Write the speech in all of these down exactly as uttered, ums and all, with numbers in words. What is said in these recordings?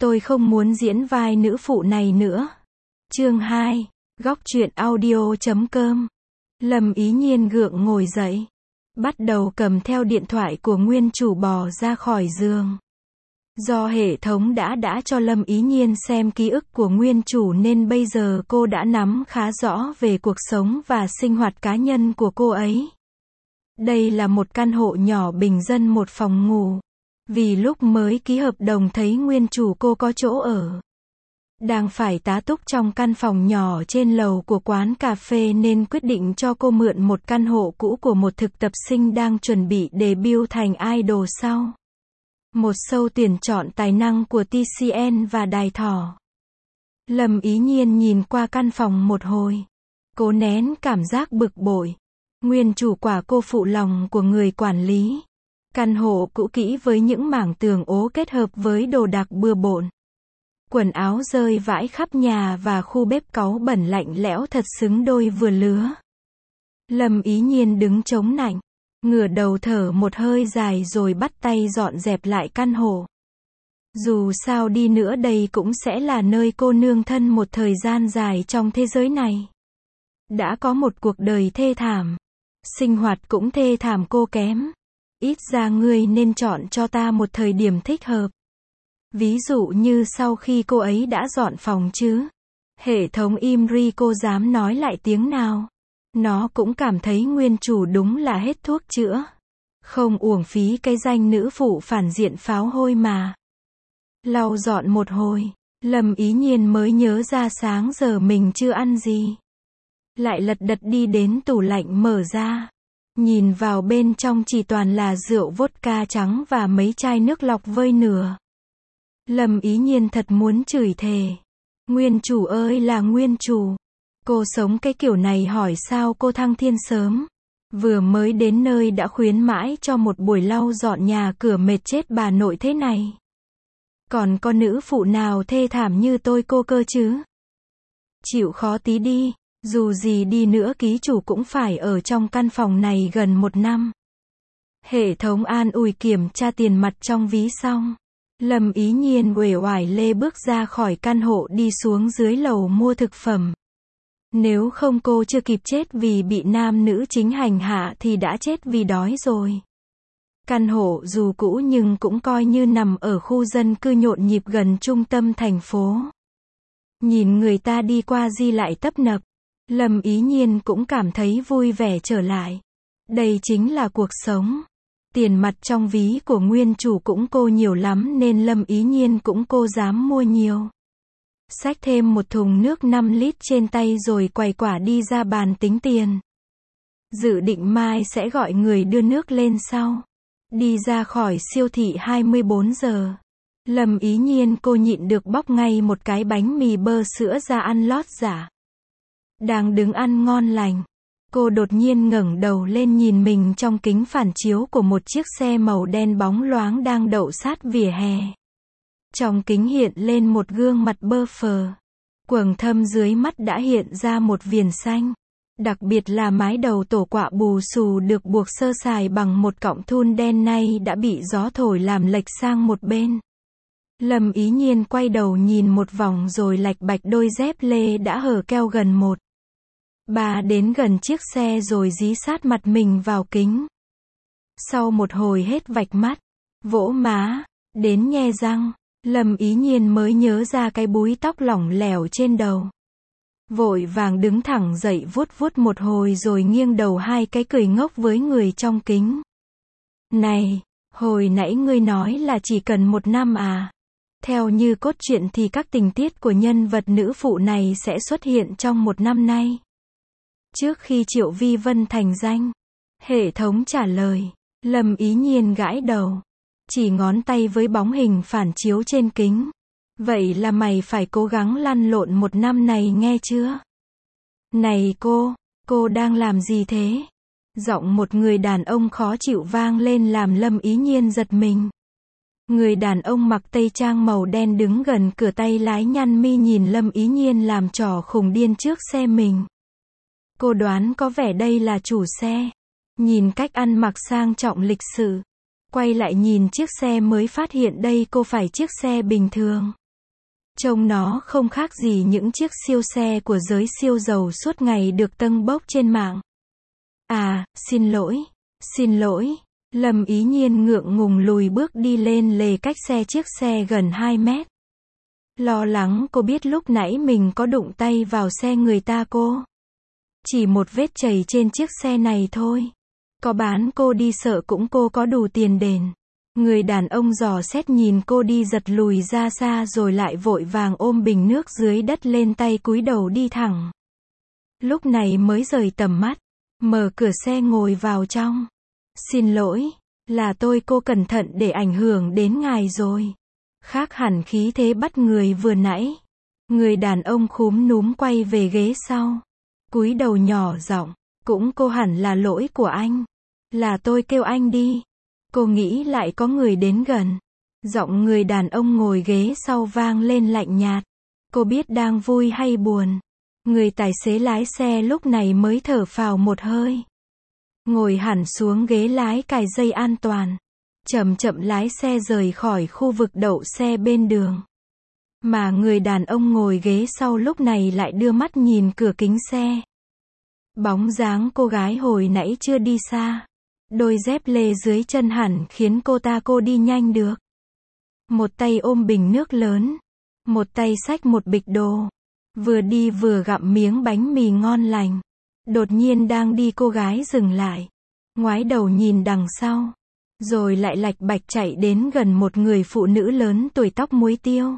Tôi không muốn diễn vai nữ phụ này nữa. Chương hai. Góc truyện audio chấm com. Lâm Ý Nhiên gượng ngồi dậy. Bắt đầu cầm theo điện thoại của nguyên chủ bò ra khỏi giường. Do hệ thống đã đã cho Lâm Ý Nhiên xem ký ức của nguyên chủ nên bây giờ cô đã nắm khá rõ về cuộc sống và sinh hoạt cá nhân của cô ấy. Đây là một căn hộ nhỏ bình dân một phòng ngủ. Vì lúc mới ký hợp đồng thấy nguyên chủ cô có chỗ ở. Đang phải tá túc trong căn phòng nhỏ trên lầu của quán cà phê nên quyết định cho cô mượn một căn hộ cũ của một thực tập sinh đang chuẩn bị debut thành idol sau. Một show tuyển chọn tài năng của tê xê en và Đài Thỏ. Lâm Ý Nhiên nhìn qua căn phòng một hồi. Cố nén cảm giác bực bội. Nguyên chủ quả cô phụ lòng của người quản lý. Căn hộ cũ kỹ với những mảng tường ố kết hợp với đồ đạc bừa bộn. Quần áo rơi vãi khắp nhà và khu bếp cáu bẩn lạnh lẽo thật xứng đôi vừa lứa. Lâm Ý Nhiên đứng chống nạnh, ngửa đầu thở một hơi dài rồi bắt tay dọn dẹp lại căn hộ. Dù sao đi nữa đây cũng sẽ là nơi cô nương thân một thời gian dài trong thế giới này. Đã có một cuộc đời thê thảm. Sinh hoạt cũng thê thảm cô kém. Ít ra ngươi nên chọn cho ta một thời điểm thích hợp. Ví dụ như sau khi cô ấy đã dọn phòng chứ. Hệ thống im ri cô dám nói lại tiếng nào. Nó cũng cảm thấy nguyên chủ đúng là hết thuốc chữa. Không uổng phí cái danh nữ phụ phản diện pháo hôi mà. Lau dọn một hồi, Lâm Ý Nhiên mới nhớ ra sáng giờ mình chưa ăn gì. Lại lật đật đi đến tủ lạnh mở ra. Nhìn vào bên trong chỉ toàn là rượu vodka trắng và mấy chai nước lọc vơi nửa. Lâm Ý Nhiên thật muốn chửi thề. Nguyên chủ ơi là nguyên chủ. Cô sống cái kiểu này hỏi sao cô thăng thiên sớm. Vừa mới đến nơi đã khuyến mãi cho một buổi lau dọn nhà cửa mệt chết bà nội thế này. Còn có nữ phụ nào thê thảm như tôi cô cơ chứ? Chịu khó tí đi. Dù gì đi nữa ký chủ cũng phải ở trong căn phòng này gần một năm. Hệ thống an ủi kiểm tra tiền mặt trong ví xong. Lâm Ý Nhiên uể oải lê bước ra khỏi căn hộ đi xuống dưới lầu mua thực phẩm. Nếu không cô chưa kịp chết vì bị nam nữ chính hành hạ thì đã chết vì đói rồi. Căn hộ dù cũ nhưng cũng coi như nằm ở khu dân cư nhộn nhịp gần trung tâm thành phố. Nhìn người ta đi qua di lại tấp nập. Lâm Ý Nhiên cũng cảm thấy vui vẻ trở lại. Đây chính là cuộc sống. Tiền mặt trong ví của nguyên chủ cũng cô nhiều lắm nên Lâm Ý Nhiên cũng cô dám mua nhiều. Xách thêm một thùng nước năm lít trên tay rồi quầy quả đi ra bàn tính tiền. Dự định mai sẽ gọi người đưa nước lên sau. Đi ra khỏi siêu thị hai mươi bốn giờ. Lâm Ý Nhiên cô nhịn được bóc ngay một cái bánh mì bơ sữa ra ăn lót giả. Đang đứng ăn ngon lành. Cô đột nhiên ngẩng đầu lên nhìn mình trong kính phản chiếu của một chiếc xe màu đen bóng loáng đang đậu sát vỉa hè. Trong kính hiện lên một gương mặt bơ phờ. Quầng thâm dưới mắt đã hiện ra một viền xanh. Đặc biệt là mái đầu tổ quạ bù xù được buộc sơ sài bằng một cọng thun đen nay đã bị gió thổi làm lệch sang một bên. Lâm Ý Nhiên quay đầu nhìn một vòng rồi lạch bạch đôi dép lê đã hở keo gần một. Bà đến gần chiếc xe rồi dí sát mặt mình vào kính. Sau một hồi hết vạch mắt, vỗ má, đến nhe răng, Lâm Ý Nhiên mới nhớ ra cái búi tóc lỏng lẻo trên đầu. Vội vàng đứng thẳng dậy vuốt vuốt một hồi rồi nghiêng đầu hai cái cười ngốc với người trong kính. Này, hồi nãy ngươi nói là chỉ cần một năm à? Theo như cốt truyện thì các tình tiết của nhân vật nữ phụ này sẽ xuất hiện trong một năm nay. Trước khi Triệu Vi Vân thành danh, hệ thống trả lời. Lâm Ý Nhiên gãi đầu, chỉ ngón tay với bóng hình phản chiếu trên kính. Vậy là mày phải cố gắng lăn lộn một năm này nghe chưa? Này cô, cô đang làm gì thế? Giọng một người đàn ông khó chịu vang lên làm Lâm Ý Nhiên giật mình. Người đàn ông mặc tây trang màu đen đứng gần cửa tay lái nhăn mi nhìn Lâm Ý Nhiên làm trò khùng điên trước xe mình. Cô đoán có vẻ đây là chủ xe. Nhìn cách ăn mặc sang trọng lịch sự. Quay lại nhìn chiếc xe mới phát hiện đây cô phải chiếc xe bình thường. Trông nó không khác gì những chiếc siêu xe của giới siêu giàu suốt ngày được tâng bốc trên mạng. À, xin lỗi, xin lỗi. Lâm Ý Nhiên ngượng ngùng lùi bước đi lên lề cách xe chiếc xe gần hai mét. Lo lắng cô biết lúc nãy mình có đụng tay vào xe người ta cô. Chỉ một vết chày trên chiếc xe này thôi. Có bán cô đi sợ cũng cô có đủ tiền đền. Người đàn ông dò xét nhìn cô đi giật lùi ra xa rồi lại vội vàng ôm bình nước dưới đất lên tay cúi đầu đi thẳng. Lúc này mới rời tầm mắt, mở cửa xe ngồi vào trong. Xin lỗi, là tôi cô cẩn thận để ảnh hưởng đến ngài rồi. Khác hẳn khí thế bắt người vừa nãy. Người đàn ông khúm núm quay về ghế sau. Cúi đầu nhỏ giọng, cũng cô hẳn là lỗi của anh. Là tôi kêu anh đi. Cô nghĩ lại có người đến gần. Giọng người đàn ông ngồi ghế sau vang lên lạnh nhạt. Cô biết đang vui hay buồn. Người tài xế lái xe lúc này mới thở phào một hơi. Ngồi hẳn xuống ghế lái cài dây an toàn. Chậm chậm lái xe rời khỏi khu vực đậu xe bên đường. Mà người đàn ông ngồi ghế sau lúc này lại đưa mắt nhìn cửa kính xe. Bóng dáng cô gái hồi nãy chưa đi xa. Đôi dép lê dưới chân hẳn khiến cô ta cô đi nhanh được. Một tay ôm bình nước lớn. Một tay xách một bịch đồ. Vừa đi vừa gặm miếng bánh mì ngon lành. Đột nhiên đang đi cô gái dừng lại. Ngoái đầu nhìn đằng sau. Rồi lại lạch bạch chạy đến gần một người phụ nữ lớn tuổi tóc muối tiêu.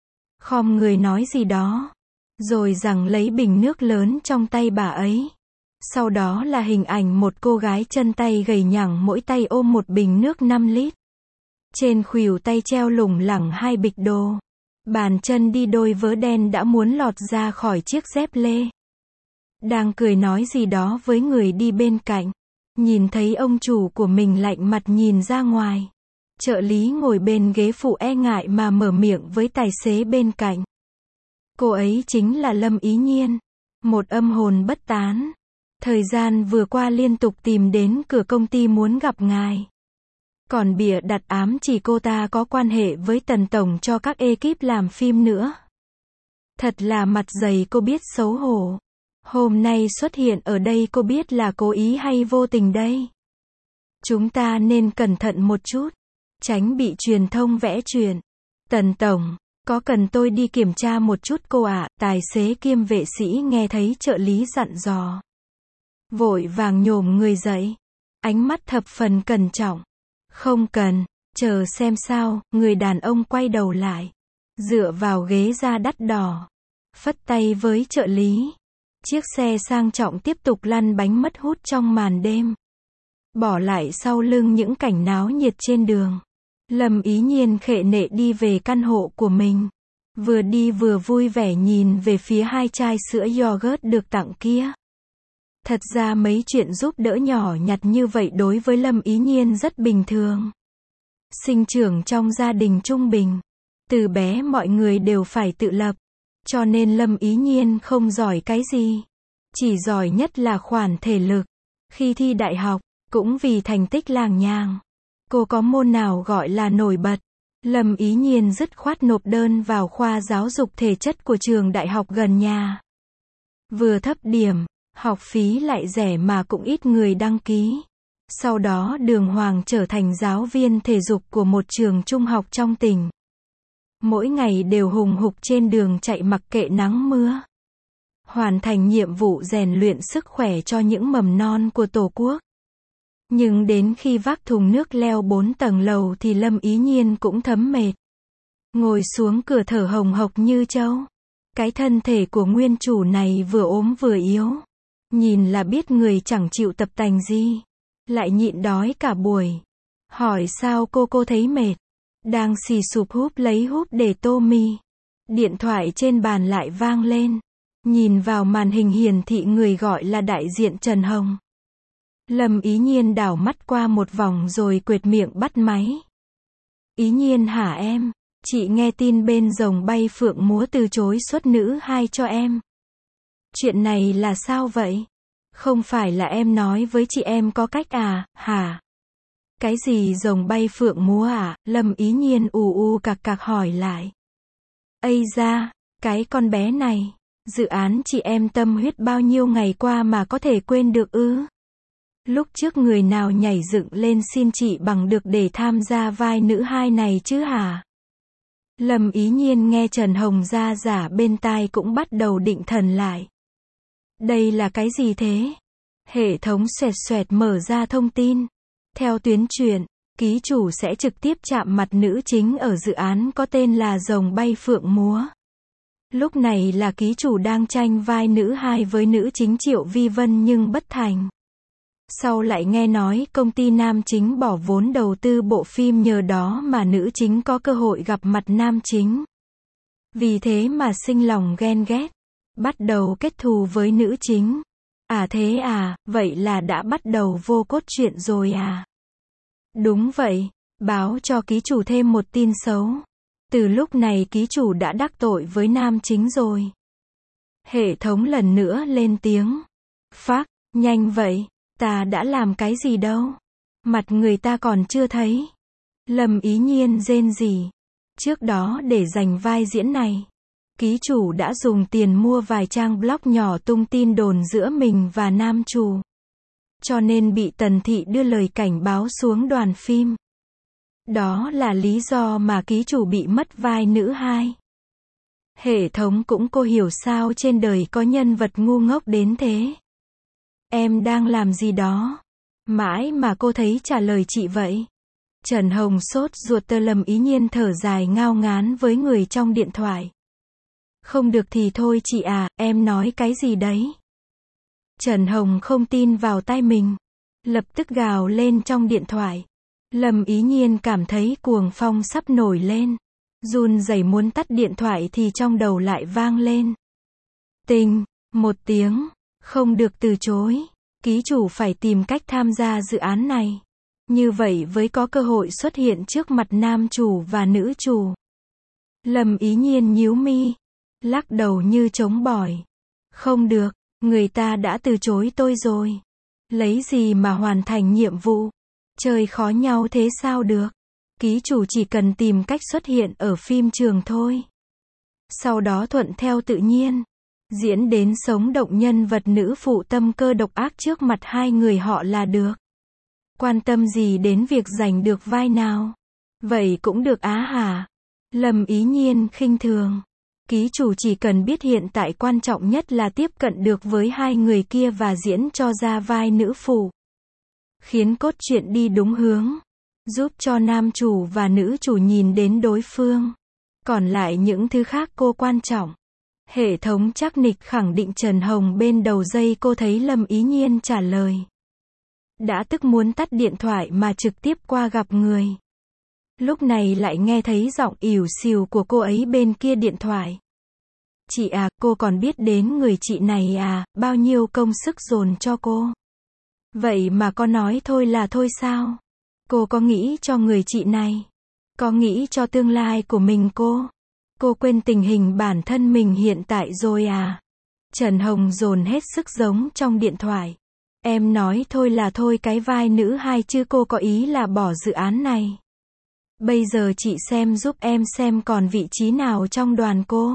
Khom người nói gì đó. Rồi giằng lấy bình nước lớn trong tay bà ấy. Sau đó là hình ảnh một cô gái chân tay gầy nhẳng mỗi tay ôm một bình nước năm lít. Trên khuỷu tay treo lủng lẳng hai bịch đồ. Bàn chân đi đôi vớ đen đã muốn lọt ra khỏi chiếc dép lê. Đang cười nói gì đó với người đi bên cạnh. Nhìn thấy ông chủ của mình lạnh mặt nhìn ra ngoài. Trợ lý ngồi bên ghế phụ e ngại mà mở miệng với tài xế bên cạnh. Cô ấy chính là Lâm Ý Nhiên. Một âm hồn bất tán. Thời gian vừa qua liên tục tìm đến cửa công ty muốn gặp ngài. Còn bịa đặt ám chỉ cô ta có quan hệ với Tần Tổng cho các ekip làm phim nữa. Thật là mặt dày cô biết xấu hổ. Hôm nay xuất hiện ở đây cô biết là cố ý hay vô tình đây? Chúng ta nên cẩn thận một chút. Tránh bị truyền thông vẽ chuyện. Tần Tổng, có cần tôi đi kiểm tra một chút cô ạ? Tài xế kiêm vệ sĩ nghe thấy trợ lý dặn dò. Vội vàng nhổm người dậy. Ánh mắt thập phần cẩn trọng. Không cần, chờ xem sao, người đàn ông quay đầu lại. Dựa vào ghế da đắt đỏ. Phất tay với trợ lý. Chiếc xe sang trọng tiếp tục lăn bánh mất hút trong màn đêm. Bỏ lại sau lưng những cảnh náo nhiệt trên đường. Lâm Ý Nhiên khệ nệ đi về căn hộ của mình. Vừa đi vừa vui vẻ nhìn về phía hai chai sữa yogurt được tặng kia. Thật ra mấy chuyện giúp đỡ nhỏ nhặt như vậy đối với Lâm Ý Nhiên rất bình thường. Sinh trưởng trong gia đình trung bình. Từ bé mọi người đều phải tự lập. Cho nên Lâm Ý Nhiên không giỏi cái gì. Chỉ giỏi nhất là khoản thể lực. Khi thi đại học, cũng vì thành tích làng nhàng. Cô có môn nào gọi là nổi bật. Lâm Ý Nhiên dứt khoát nộp đơn vào khoa giáo dục thể chất của trường đại học gần nhà. Vừa thấp điểm, học phí lại rẻ mà cũng ít người đăng ký. Sau đó đường hoàng trở thành giáo viên thể dục của một trường trung học trong tỉnh. Mỗi ngày đều hùng hục trên đường chạy mặc kệ nắng mưa. Hoàn thành nhiệm vụ rèn luyện sức khỏe cho những mầm non của Tổ quốc. Nhưng đến khi vác thùng nước leo bốn tầng lầu thì Lâm Ý Nhiên cũng thấm mệt. Ngồi xuống cửa thở hồng hộc như trâu. Cái thân thể của nguyên chủ này vừa ốm vừa yếu. Nhìn là biết người chẳng chịu tập tành gì. Lại nhịn đói cả buổi. Hỏi sao cô cô thấy mệt. Đang xì sụp húp lấy húp để tô mì. Điện thoại trên bàn lại vang lên. Nhìn vào màn hình hiển thị người gọi là đại diện Trần Hồng. Lâm Ý Nhiên đảo mắt qua một vòng rồi quệt miệng bắt máy. Ý Nhiên hả em? Chị nghe tin bên rồng bay phượng múa từ chối xuất nữ hai cho em. Chuyện này là sao vậy? Không phải là em nói với chị em có cách à, hả? Cái gì rồng bay phượng múa à? Lâm Ý Nhiên ù u cạc cạc hỏi lại. Ây da, cái con bé này, dự án chị em tâm huyết bao nhiêu ngày qua mà có thể quên được ư? Lúc trước người nào nhảy dựng lên xin chị bằng được để tham gia vai nữ hai này chứ hả? Lâm Ý Nhiên nghe Trần Hồng ra giả bên tai cũng bắt đầu định thần lại. Đây là cái gì thế? Hệ thống xoẹt xoẹt mở ra thông tin. Theo tuyến truyện, ký chủ sẽ trực tiếp chạm mặt nữ chính ở dự án có tên là Rồng Bay Phượng Múa. Lúc này là ký chủ đang tranh vai nữ hai với nữ chính Triệu Vi Vân nhưng bất thành. Sau lại nghe nói công ty nam chính bỏ vốn đầu tư bộ phim, nhờ đó mà nữ chính có cơ hội gặp mặt nam chính. Vì thế mà sinh lòng ghen ghét, bắt đầu kết thù với nữ chính. À thế à, vậy là đã bắt đầu vô cốt truyện rồi à? Đúng vậy, báo cho ký chủ thêm một tin xấu. Từ lúc này ký chủ đã đắc tội với nam chính rồi. Hệ thống lần nữa lên tiếng. Phác, nhanh vậy, ta đã làm cái gì đâu? Mặt người ta còn chưa thấy. Lâm Ý Nhiên rên rỉ. Trước đó để giành vai diễn này, ký chủ đã dùng tiền mua vài trang blog nhỏ tung tin đồn giữa mình và nam chủ. Cho nên bị Tần Thị đưa lời cảnh báo xuống đoàn phim. Đó là lý do mà ký chủ bị mất vai nữ hai. Hệ thống cũng cô hiểu sao trên đời có nhân vật ngu ngốc đến thế. Em đang làm gì đó? Mãi mà cô thấy trả lời chị vậy. Trần Hồng sốt ruột. Tơ Lâm Ý Nhiên thở dài ngao ngán với người trong điện thoại. Không được thì thôi chị à, em nói cái gì đấy? Trần Hồng không tin vào tai mình. Lập tức gào lên trong điện thoại. Lâm Ý Nhiên cảm thấy cuồng phong sắp nổi lên. Run rẩy muốn tắt điện thoại thì trong đầu lại vang lên. Tình, một tiếng. Không được từ chối. Ký chủ phải tìm cách tham gia dự án này. Như vậy mới có cơ hội xuất hiện trước mặt nam chủ và nữ chủ. Lâm Ý Nhiên nhíu mi. Lắc đầu như trống bỏi. Không được, người ta đã từ chối tôi rồi. Lấy gì mà hoàn thành nhiệm vụ? Chơi khó nhau thế sao được? Ký chủ chỉ cần tìm cách xuất hiện ở phim trường thôi. Sau đó thuận theo tự nhiên. Diễn đến sống động nhân vật nữ phụ tâm cơ độc ác trước mặt hai người họ là được. Quan tâm gì đến việc giành được vai nào? Vậy cũng được á hả? Lâm Ý Nhiên khinh thường. Ký chủ chỉ cần biết hiện tại quan trọng nhất là tiếp cận được với hai người kia và diễn cho ra vai nữ phụ. Khiến cốt truyện đi đúng hướng. Giúp cho nam chủ và nữ chủ nhìn đến đối phương. Còn lại những thứ khác cô quan trọng. Hệ thống chắc nịch khẳng định. Trần Hồng bên đầu dây cô thấy Lâm Ý Nhiên trả lời. Đã tức muốn tắt điện thoại mà trực tiếp qua gặp người. Lúc này lại nghe thấy giọng ỉu xìu của cô ấy bên kia điện thoại. Chị à, cô còn biết đến người chị này à, bao nhiêu công sức dồn cho cô. Vậy mà có nói thôi là thôi sao? Cô có nghĩ cho người chị này? Có nghĩ cho tương lai của mình cô? Cô quên tình hình bản thân mình hiện tại rồi à? Trần Hồng dồn hết sức giống trong điện thoại. Em nói thôi là thôi cái vai nữ hai chứ cô có ý là bỏ dự án này. Bây giờ chị xem giúp em xem còn vị trí nào trong đoàn cô.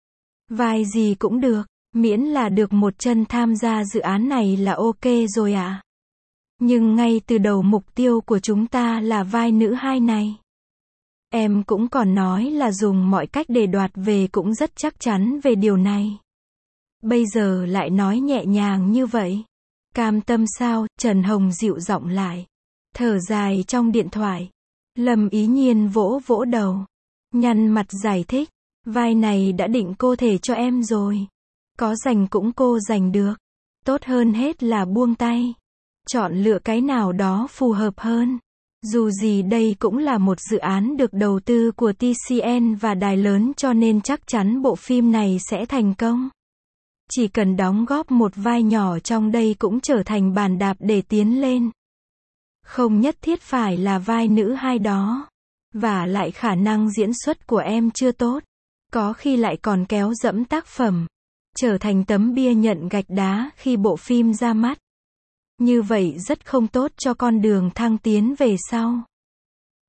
Vai gì cũng được, miễn là được một chân tham gia dự án này là ok rồi ạ. À? Nhưng ngay từ đầu mục tiêu của chúng ta là vai nữ hai này. Em cũng còn nói là dùng mọi cách để đoạt về, cũng rất chắc chắn về điều này. Bây giờ lại nói nhẹ nhàng như vậy. Cam tâm sao? Trần Hồng dịu giọng lại. Thở dài trong điện thoại. Lâm Ý Nhiên vỗ vỗ đầu. Nhăn mặt giải thích. Vai này đã định cô thể cho em rồi. Có giành cũng cô giành được. Tốt hơn hết là buông tay. Chọn lựa cái nào đó phù hợp hơn. Dù gì đây cũng là một dự án được đầu tư của tê xê en và đài lớn, cho nên chắc chắn bộ phim này sẽ thành công. Chỉ cần đóng góp một vai nhỏ trong đây cũng trở thành bàn đạp để tiến lên. Không nhất thiết phải là vai nữ hai đó. Và lại khả năng diễn xuất của em chưa tốt. Có khi lại còn kéo dẫm tác phẩm. Trở thành tấm bia nhận gạch đá khi bộ phim ra mắt. Như vậy rất không tốt cho con đường thăng tiến về sau.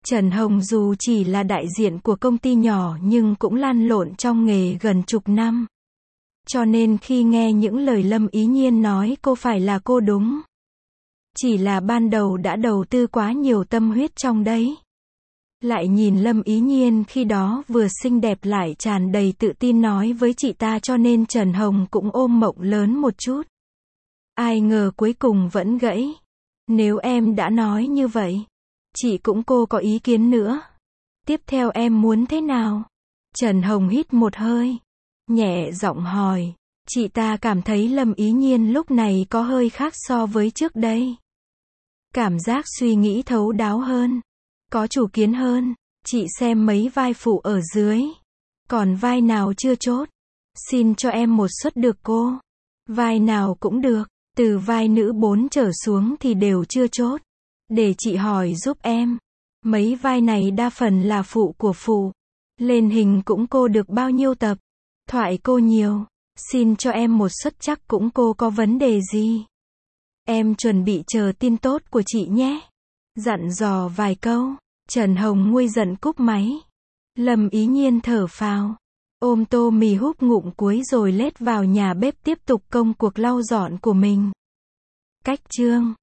Trần Hồng dù chỉ là đại diện của công ty nhỏ nhưng cũng lăn lộn trong nghề gần chục năm. Cho nên khi nghe những lời Lâm Ý Nhiên nói cô phải là cô đúng. Chỉ là ban đầu đã đầu tư quá nhiều tâm huyết trong đấy. Lại nhìn Lâm Ý Nhiên khi đó vừa xinh đẹp lại tràn đầy tự tin nói với chị ta cho nên Trần Hồng cũng ôm mộng lớn một chút. Ai ngờ cuối cùng vẫn gãy. Nếu em đã nói như vậy, chị cũng cô có ý kiến nữa. Tiếp theo em muốn thế nào? Trần Hồng hít một hơi, nhẹ giọng hỏi. Chị ta cảm thấy Lâm Ý Nhiên lúc này có hơi khác so với trước đây. Cảm giác suy nghĩ thấu đáo hơn, có chủ kiến hơn. Chị xem mấy vai phụ ở dưới. Còn vai nào chưa chốt? Xin cho em một suất được cô. Vai nào cũng được. Từ vai nữ bốn trở xuống thì đều chưa chốt. Để chị hỏi giúp em. Mấy vai này đa phần là phụ của phụ. Lên hình cũng cô được bao nhiêu tập? Thoại cô nhiều. Xin cho em một suất chắc cũng cô có vấn đề gì? Em chuẩn bị chờ tin tốt của chị nhé. Dặn dò vài câu. Trần Hồng nguôi giận cúp máy. Lâm Ý Nhiên thở phào. Ôm tô mì húp ngụm cuối rồi lết vào nhà bếp tiếp tục công cuộc lau dọn của mình. Cách chương